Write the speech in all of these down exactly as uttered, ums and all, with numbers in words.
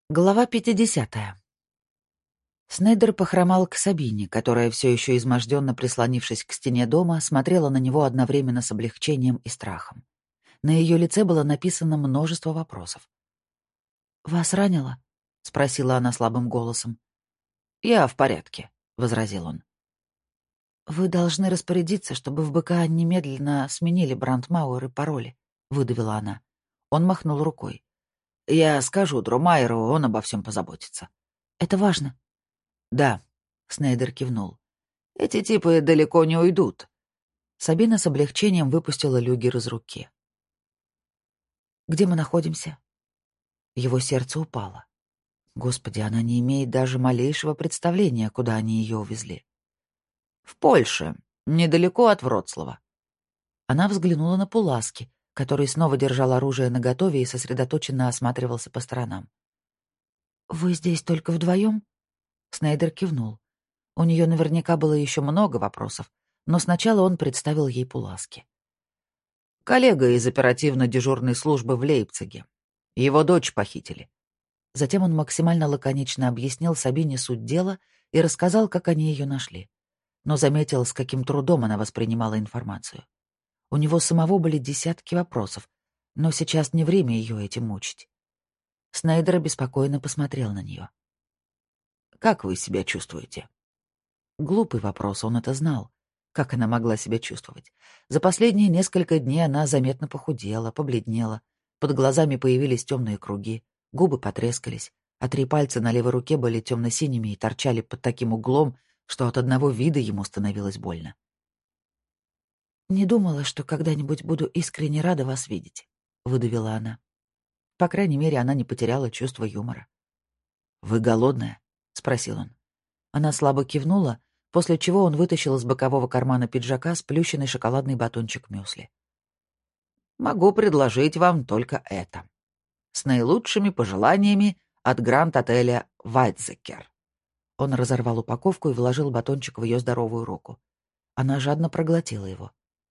Глава пятидесятая. Снейдер похромал к Сабине, которая, все еще изможденно прислонившись к стене дома, смотрела на него одновременно с облегчением и страхом. На ее лице было написано множество вопросов. «Вас ранило?» — спросила она слабым голосом. «Я в порядке», — возразил он. «Вы должны распорядиться, чтобы в БК немедленно сменили брандмауэр и пароли», — выдавила она. Он махнул рукой. «Я скажу Друмайеру, он обо всем позаботится». «Это важно». «Да», — Снейдер кивнул. «Эти типы далеко не уйдут». Сабина с облегчением выпустила люгер из руки. «Где мы находимся?» Его сердце упало. Господи, она не имеет даже малейшего представления, куда они ее увезли. «В Польше, недалеко от Вроцлава». Она взглянула на Пуласки, который снова держал оружие наготове и сосредоточенно осматривался по сторонам. «Вы здесь только вдвоем?» Снейдер кивнул. У нее наверняка было еще много вопросов, но сначала он представил ей Пуласки. «Коллега из оперативно-дежурной службы в Лейпциге. Его дочь похитили». Затем он максимально лаконично объяснил Сабине суть дела и рассказал, как они ее нашли. Но заметил, с каким трудом она воспринимала информацию. У него самого были десятки вопросов, но сейчас не время ее этим мучить. Снейдер беспокойно посмотрел на нее. «Как вы себя чувствуете?» Глупый вопрос, он это знал. Как она могла себя чувствовать? За последние несколько дней она заметно похудела, побледнела. Под глазами появились темные круги, губы потрескались, а три пальца на левой руке были темно-синими и торчали под таким углом, что от одного вида ему становилось больно. «Не думала, что когда-нибудь буду искренне рада вас видеть», — выдавила она. По крайней мере, она не потеряла чувство юмора. «Вы голодная?» — спросил он. Она слабо кивнула, после чего он вытащил из бокового кармана пиджака сплющенный шоколадный батончик мюсли. «Могу предложить вам только это. С наилучшими пожеланиями от гранд-отеля «Вайтзекер». Он разорвал упаковку и вложил батончик в ее здоровую руку. Она жадно проглотила его.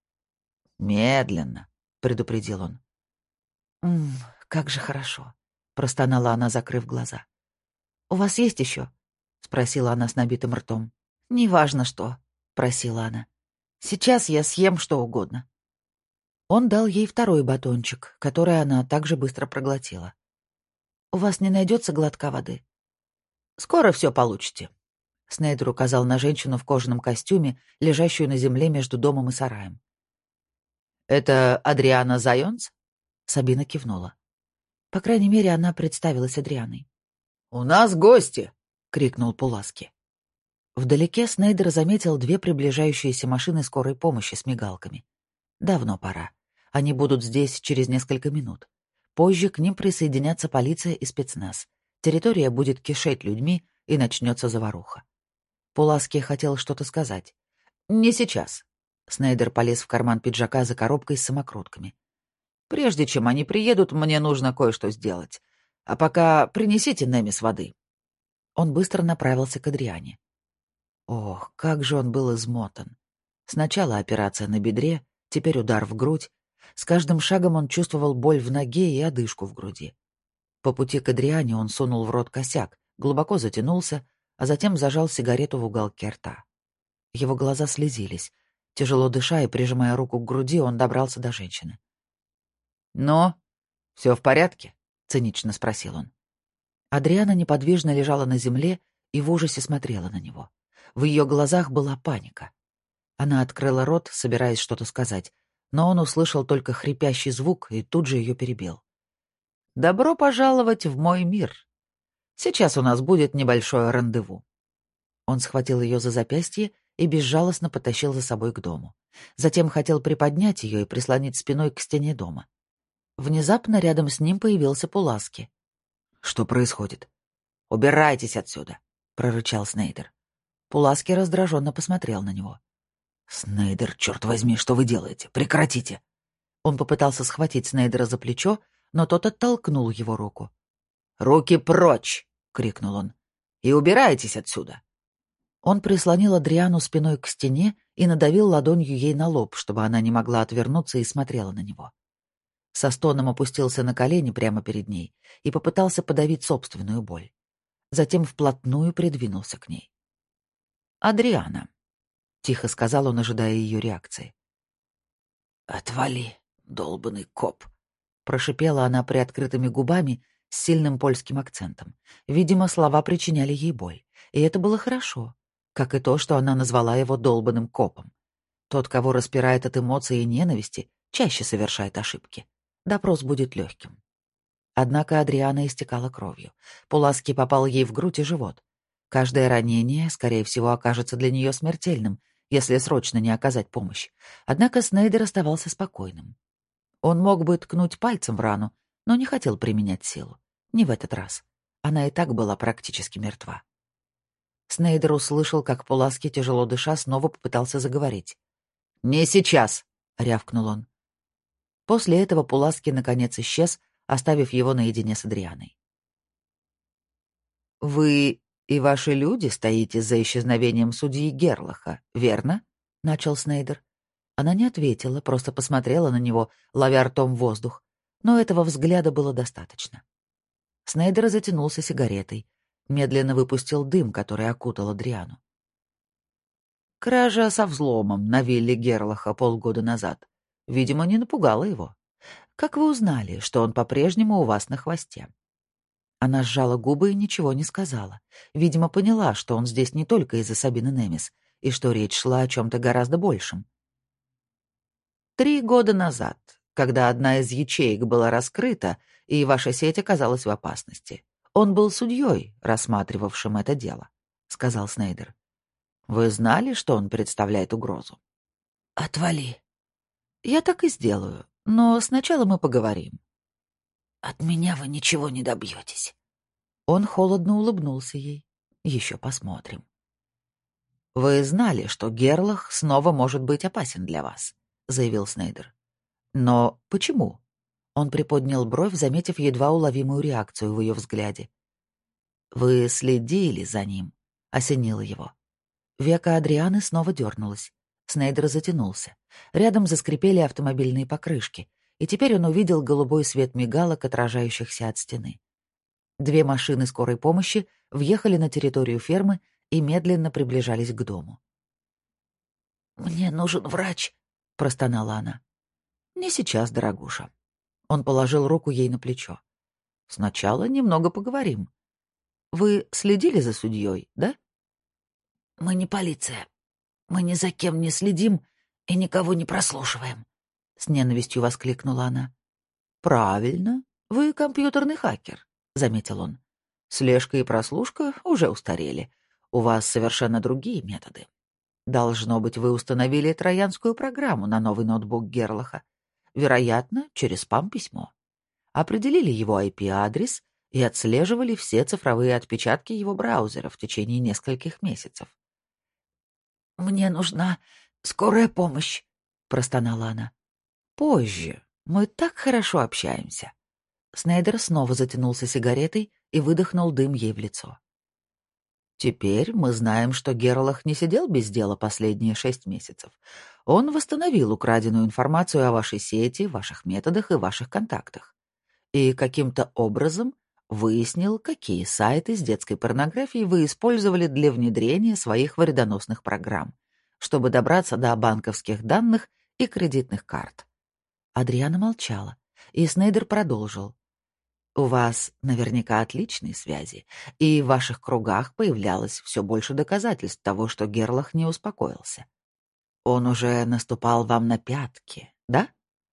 «Медленно», — предупредил он. «Ммм, как же хорошо», — простонала она, закрыв глаза. «У вас есть еще?» — спросила она с набитым ртом. «Неважно что», — просила она. «Сейчас я съем что угодно». Он дал ей второй батончик, который она также быстро проглотила. «У вас не найдется глотка воды?» «Скоро все получите». Снейдер указал на женщину в кожаном костюме, лежащую на земле между домом и сараем. «Это Адриана Зайонс?» Сабина кивнула. По крайней мере, она представилась Адрианой. «У нас гости!» — крикнул Пуласки. Вдалеке Снейдер заметил две приближающиеся машины скорой помощи с мигалками. Давно пора. Они будут здесь через несколько минут. Позже к ним присоединятся полиция и спецназ. Территория будет кишеть людьми, и начнется заваруха. Пуласки хотел что-то сказать. «Не сейчас». Снейдер полез в карман пиджака за коробкой с самокрутками. «Прежде чем они приедут, мне нужно кое-что сделать. А пока принесите Немис воды». Он быстро направился к Адриане. Ох, как же он был измотан. Сначала операция на бедре, теперь удар в грудь. С каждым шагом он чувствовал боль в ноге и одышку в груди. По пути к Адриане он сунул в рот косяк, глубоко затянулся, а затем зажал сигарету в уголке рта. Его глаза слезились. Тяжело дыша и прижимая руку к груди, он добрался до женщины. «Но? Все в порядке?» — цинично спросил он. Адриана неподвижно лежала на земле и в ужасе смотрела на него. В ее глазах была паника. Она открыла рот, собираясь что-то сказать, но он услышал только хрипящий звук и тут же ее перебил. «Добро пожаловать в мой мир. Сейчас у нас будет небольшое рандеву». Он схватил ее за запястье и безжалостно потащил за собой к дому. Затем хотел приподнять ее и прислонить спиной к стене дома. Внезапно рядом с ним появился Пуласки. «Что происходит?» «Убирайтесь отсюда», — прорычал Снейдер. Пуласки раздраженно посмотрел на него. «Снейдер, черт возьми, что вы делаете? Прекратите!» Он попытался схватить Снейдера за плечо, но тот оттолкнул его руку. «Руки прочь!» — крикнул он. «И убирайтесь отсюда!» Он прислонил Адриану спиной к стене и надавил ладонью ей на лоб, чтобы она не могла отвернуться и смотрела на него. Со стоном опустился на колени прямо перед ней и попытался подавить собственную боль. Затем вплотную придвинулся к ней. «Адриана», — тихо сказал он, ожидая ее реакции. «Отвали, долбанный коп», — прошипела она приоткрытыми губами с сильным польским акцентом. Видимо, слова причиняли ей боль, и это было хорошо, как и то, что она назвала его долбанным копом. Тот, кого распирает от эмоций и ненависти, чаще совершает ошибки. Допрос будет легким. Однако Адриана истекала кровью. Пуласки попал ей в грудь и живот. Каждое ранение, скорее всего, окажется для нее смертельным, если срочно не оказать помощь. Однако Снейдер оставался спокойным. Он мог бы ткнуть пальцем в рану, но не хотел применять силу. Не в этот раз. Она и так была практически мертва. Снейдер услышал, как Пуласки, тяжело дыша, снова попытался заговорить. «Не сейчас!» — рявкнул он. После этого Пуласки наконец исчез, оставив его наедине с Адрианой. «Вы и ваши люди стоите за исчезновением судьи Герлаха, верно?» — начал Снейдер. Она не ответила, просто посмотрела на него, ловя ртом воздух, но этого взгляда было достаточно. Снейдер затянулся сигаретой, медленно выпустил дым, который окутал Адриану. «Кража со взломом на вилле Герлаха полгода назад, видимо, не напугала его. Как вы узнали, что он по-прежнему у вас на хвосте?» Она сжала губы и ничего не сказала. Видимо, поняла, что он здесь не только из-за Сабины Немис, и что речь шла о чем-то гораздо большем. «Три года назад, когда одна из ячеек была раскрыта, и ваша сеть оказалась в опасности, он был судьей, рассматривавшим это дело», — сказал Снейдер. «Вы знали, что он представляет угрозу?» «Отвали». «Я так и сделаю, но сначала мы поговорим». «От меня вы ничего не добьетесь». Он холодно улыбнулся ей. «Еще посмотрим». «Вы знали, что Герлах снова может быть опасен для вас», — заявил Снейдер. «Но почему?» Он приподнял бровь, заметив едва уловимую реакцию в ее взгляде. «Вы следили за ним», — осенило его. Века Адрианы снова дернулась. Снейдер затянулся. Рядом заскрипели автомобильные покрышки, и теперь он увидел голубой свет мигалок, отражающихся от стены. Две машины скорой помощи въехали на территорию фермы и медленно приближались к дому. «Мне нужен врач», — простонала она. «Не сейчас, дорогуша». Он положил руку ей на плечо. «Сначала немного поговорим. Вы следили за судьей, да?» «Мы не полиция. Мы ни за кем не следим и никого не прослушиваем», — с ненавистью воскликнула она. «Правильно. Вы компьютерный хакер», — заметил он. «Слежка и прослушка уже устарели. У вас совершенно другие методы. Должно быть, вы установили троянскую программу на новый ноутбук Герлаха. Вероятно, через спам-письмо. Определили его ай пи-адрес и отслеживали все цифровые отпечатки его браузера в течение нескольких месяцев. «Мне нужна скорая помощь», — простонала она. «Позже. Мы так хорошо общаемся». Снейдер снова затянулся сигаретой и выдохнул дым ей в лицо. «Теперь мы знаем, что Герлах не сидел без дела последние шесть месяцев. Он восстановил украденную информацию о вашей сети, ваших методах и ваших контактах. И каким-то образом выяснил, какие сайты с детской порнографией вы использовали для внедрения своих вредоносных программ, чтобы добраться до банковских данных и кредитных карт». Адриана молчала, и Снейдер продолжил. «У вас наверняка отличные связи, и в ваших кругах появлялось все больше доказательств того, что Герлах не успокоился. Он уже наступал вам на пятки, да?»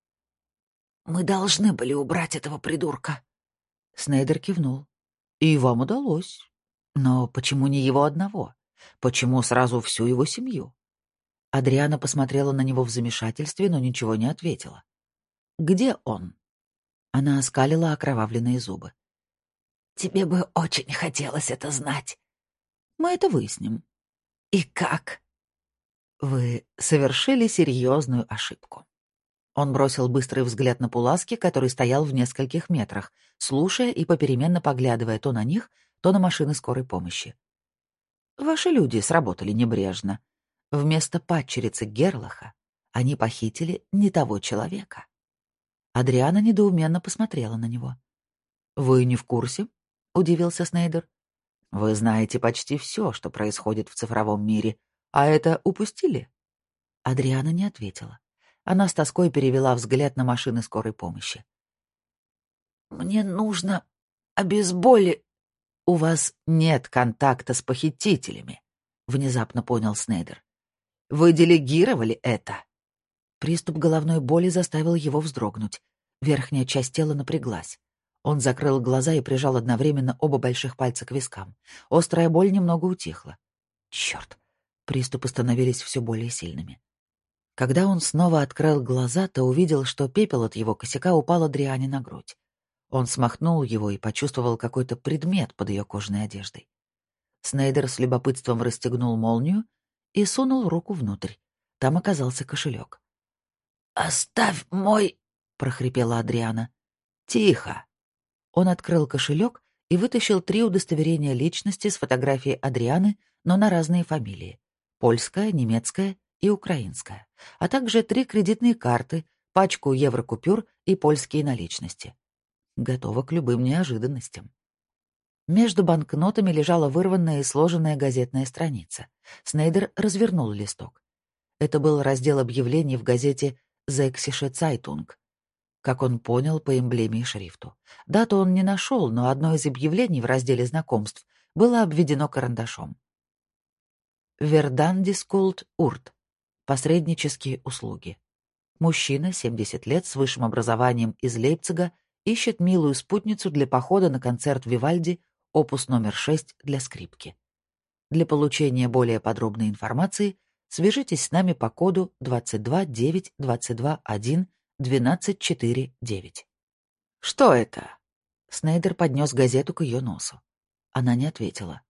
«Мы должны были убрать этого придурка». Снейдер кивнул. «И вам удалось. Но почему не его одного? Почему сразу всю его семью?» Адриана посмотрела на него в замешательстве, но ничего не ответила. «Где он?» Она оскалила окровавленные зубы. «Тебе бы очень хотелось это знать. Мы это выясним». «И как?» «Вы совершили серьезную ошибку». Он бросил быстрый взгляд на Пуласки, который стоял в нескольких метрах, слушая и попеременно поглядывая то на них, то на машины скорой помощи. «Ваши люди сработали небрежно. Вместо падчерицы Герлаха они похитили не того человека». Адриана недоуменно посмотрела на него. «Вы не в курсе?» — удивился Снейдер. «Вы знаете почти все, что происходит в цифровом мире, а это упустили?» Адриана не ответила. Она с тоской перевела взгляд на машины скорой помощи. «Мне нужно обезболи...» «У вас нет контакта с похитителями», — внезапно понял Снейдер. «Вы делегировали это». Приступ головной боли заставил его вздрогнуть. Верхняя часть тела напряглась. Он закрыл глаза и прижал одновременно оба больших пальца к вискам. Острая боль немного утихла. Черт! Приступы становились все более сильными. Когда он снова открыл глаза, то увидел, что пепел от его косяка упал Адриане на грудь. Он смахнул его и почувствовал какой-то предмет под ее кожаной одеждой. Снейдер с любопытством расстегнул молнию и сунул руку внутрь. Там оказался кошелек. «Оставь мой...» — прохрипела Адриана. «Тихо!» Он открыл кошелек и вытащил три удостоверения личности с фотографией Адрианы, но на разные фамилии. Польская, немецкая и украинская. А также три кредитные карты, пачку еврокупюр и польские наличности. Готова к любым неожиданностям. Между банкнотами лежала вырванная и сложенная газетная страница. Снейдер развернул листок. Это был раздел объявлений в газете «Sächsische Zeitung». Как он понял по эмблеме и шрифту. Дату он не нашел, но одно из объявлений в разделе знакомств было обведено карандашом. «Вердандискулт Урт. Посреднические услуги. Мужчина, семьдесят лет, с высшим образованием из Лейпцига, ищет милую спутницу для похода на концерт Вивальди, опус номер шесть для скрипки. Для получения более подробной информации свяжитесь с нами по коду двадцать два девять двадцать два один двенадцать четыре девять». «Что это?» Снейдер поднес газету к ее носу. Она не ответила.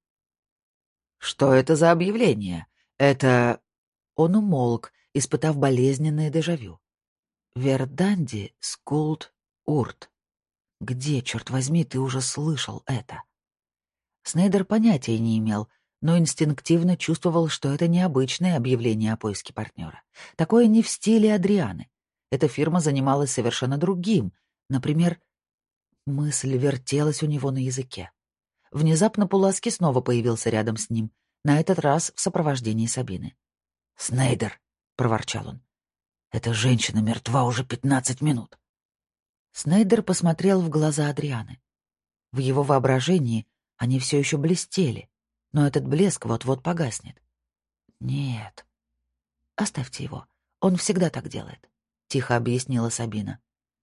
«Что это за объявление? Это...» Он умолк, испытав болезненное дежавю. «Верданди Скулт Урт. Где, черт возьми, ты уже слышал это?» Снейдер понятия не имел, но инстинктивно чувствовал, что это необычное объявление о поиске партнера. Такое не в стиле Адрианы. Эта фирма занималась совершенно другим. Например, мысль вертелась у него на языке. Внезапно Пуласки снова появился рядом с ним, на этот раз в сопровождении Сабины. «Снейдер», — проворчал он, — «эта женщина мертва уже пятнадцать минут». Снейдер посмотрел в глаза Адрианы. В его воображении они все еще блестели, но этот блеск вот-вот погаснет. «Нет. Оставьте его. Он всегда так делает», — тихо объяснила Сабина.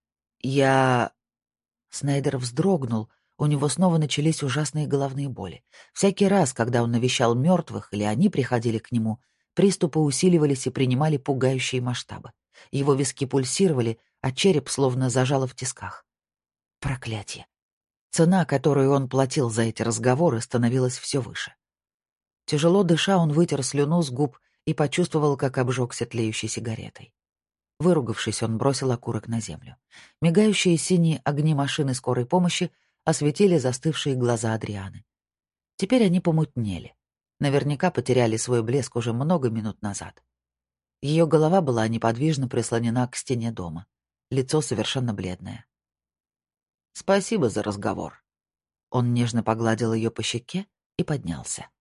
«Я...» Снейдер вздрогнул, у него снова начались ужасные головные боли. Всякий раз, когда он навещал мертвых или они приходили к нему, приступы усиливались и принимали пугающие масштабы. Его виски пульсировали, а череп словно зажало в тисках. Проклятие. Цена, которую он платил за эти разговоры, становилась все выше. Тяжело дыша, он вытер слюну с губ и почувствовал, как обжегся тлеющей сигаретой. Выругавшись, он бросил окурок на землю. Мигающие синие огни машины скорой помощи осветили застывшие глаза Адрианы. Теперь они помутнели. Наверняка потеряли свой блеск уже много минут назад. Ее голова была неподвижно прислонена к стене дома. Лицо совершенно бледное. «Спасибо за разговор». Он нежно погладил ее по щеке и поднялся.